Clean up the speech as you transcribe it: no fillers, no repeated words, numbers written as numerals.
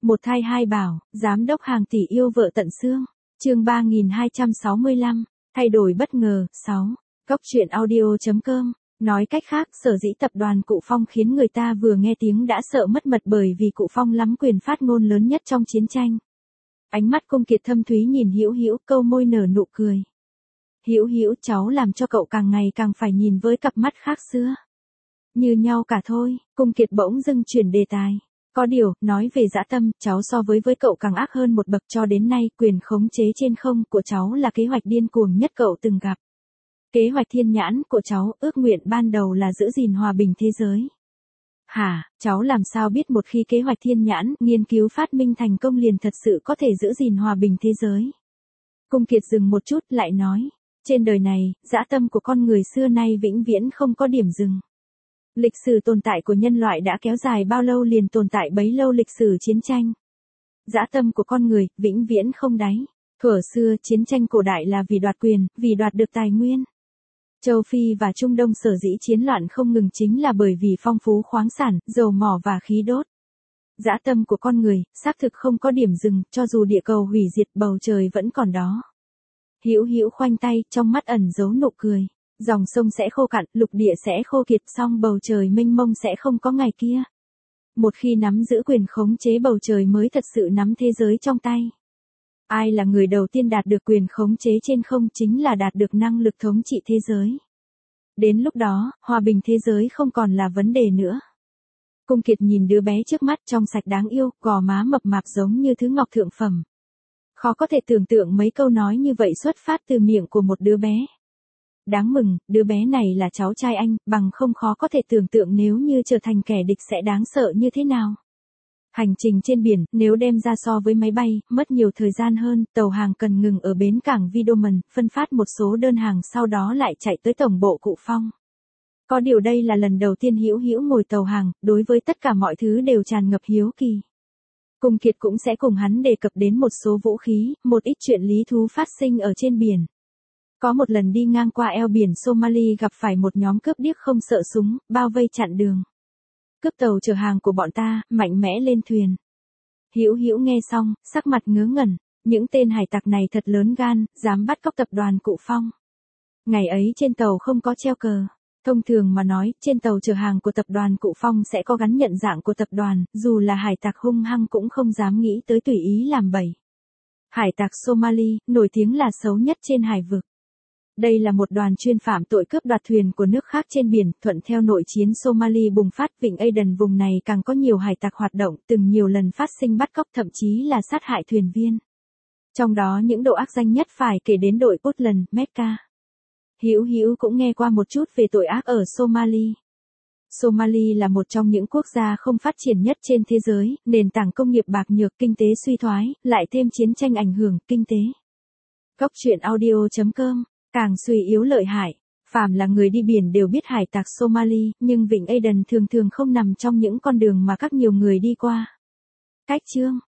Một thai hai bảo, giám đốc hàng tỷ yêu vợ tận xương. Chương 3265, thay đổi bất ngờ. 6. Cốc truyện audio.com. Nói cách khác, sở dĩ tập đoàn Cụ Phong khiến người ta vừa nghe tiếng đã sợ mất mật bởi vì Cụ Phong lắm quyền phát ngôn lớn nhất trong chiến tranh. Ánh mắt Cung Kiệt thâm thúy nhìn Hữu Hữu, câu môi nở nụ cười. Hữu Hữu, cháu làm cho cậu càng ngày càng phải nhìn với cặp mắt khác xưa. Như nhau cả thôi. Cung Kiệt bỗng dưng chuyển đề tài. Có điều, nói về dã tâm, cháu so với cậu càng ác hơn một bậc. Cho đến nay, quyền khống chế trên không của cháu là kế hoạch điên cuồng nhất cậu từng gặp. Kế hoạch thiên nhãn của cháu, ước nguyện ban đầu là giữ gìn hòa bình thế giới. Hả, cháu làm sao biết một khi kế hoạch thiên nhãn, nghiên cứu phát minh thành công liền thật sự có thể giữ gìn hòa bình thế giới? Cung Kiệt dừng một chút lại nói, trên đời này, dã tâm của con người xưa nay vĩnh viễn không có điểm dừng. Lịch sử tồn tại của nhân loại đã kéo dài bao lâu liền tồn tại bấy lâu lịch sử chiến tranh. Dã tâm của con người, vĩnh viễn không đáy. Thuở xưa, chiến tranh cổ đại là vì đoạt quyền, vì đoạt được tài nguyên. Châu Phi và Trung Đông sở dĩ chiến loạn không ngừng chính là bởi vì phong phú khoáng sản, dầu mỏ và khí đốt. Dã tâm của con người, xác thực không có điểm dừng, cho dù địa cầu hủy diệt bầu trời vẫn còn đó. Hữu Hữu khoanh tay, trong mắt ẩn giấu nụ cười. Dòng sông sẽ khô cạn, lục địa sẽ khô kiệt, song bầu trời mênh mông sẽ không có ngày kia. Một khi nắm giữ quyền khống chế bầu trời mới thật sự nắm thế giới trong tay. Ai là người đầu tiên đạt được quyền khống chế trên không chính là đạt được năng lực thống trị thế giới. Đến lúc đó, hòa bình thế giới không còn là vấn đề nữa. Cung Kiệt nhìn đứa bé trước mắt trong sạch đáng yêu, gò má mập mạp giống như thứ ngọc thượng phẩm. Khó có thể tưởng tượng mấy câu nói như vậy xuất phát từ miệng của một đứa bé. Đáng mừng, đứa bé này là cháu trai anh, bằng không khó có thể tưởng tượng nếu như trở thành kẻ địch sẽ đáng sợ như thế nào. Hành trình trên biển, nếu đem ra so với máy bay, mất nhiều thời gian hơn, tàu hàng cần ngừng ở bến cảng Vidoman, phân phát một số đơn hàng sau đó lại chạy tới tổng bộ Cụ Phong. Có điều đây là lần đầu tiên Hữu Hữu ngồi tàu hàng, đối với tất cả mọi thứ đều tràn ngập hiếu kỳ. Cung Kiệt cũng sẽ cùng hắn đề cập đến một số vũ khí, một ít chuyện lý thú phát sinh ở trên biển. Có một lần đi ngang qua eo biển Somali gặp phải một nhóm cướp điếc không sợ súng, bao vây chặn đường. Cướp tàu chở hàng của bọn ta, mạnh mẽ lên thuyền. Hữu Hữu nghe xong, sắc mặt ngớ ngẩn, những tên hải tặc này thật lớn gan, dám bắt cóc tập đoàn Cụ Phong. Ngày ấy trên tàu không có treo cờ. Thông thường mà nói, trên tàu chở hàng của tập đoàn Cụ Phong sẽ có gắn nhận dạng của tập đoàn, dù là hải tặc hung hăng cũng không dám nghĩ tới tùy ý làm bậy. Hải tặc Somali, nổi tiếng là xấu nhất trên hải vực. Đây là một đoàn chuyên phạm tội cướp đoạt thuyền của nước khác trên biển, thuận theo nội chiến Somali bùng phát, vịnh Aden vùng này càng có nhiều hải tặc hoạt động, từng nhiều lần phát sinh bắt cóc thậm chí là sát hại thuyền viên. Trong đó những độ ác danh nhất phải kể đến đội Puntland, Mecca. Hữu Hữu cũng nghe qua một chút về tội ác ở Somali. Somali là một trong những quốc gia không phát triển nhất trên thế giới, nền tảng công nghiệp bạc nhược, kinh tế suy thoái, lại thêm chiến tranh ảnh hưởng kinh tế. Cốc truyện audio.com. Càng suy yếu lợi hại, phàm là người đi biển đều biết hải tặc Somali, nhưng vịnh Aden thường thường không nằm trong những con đường mà các nhiều người đi qua. Cách chương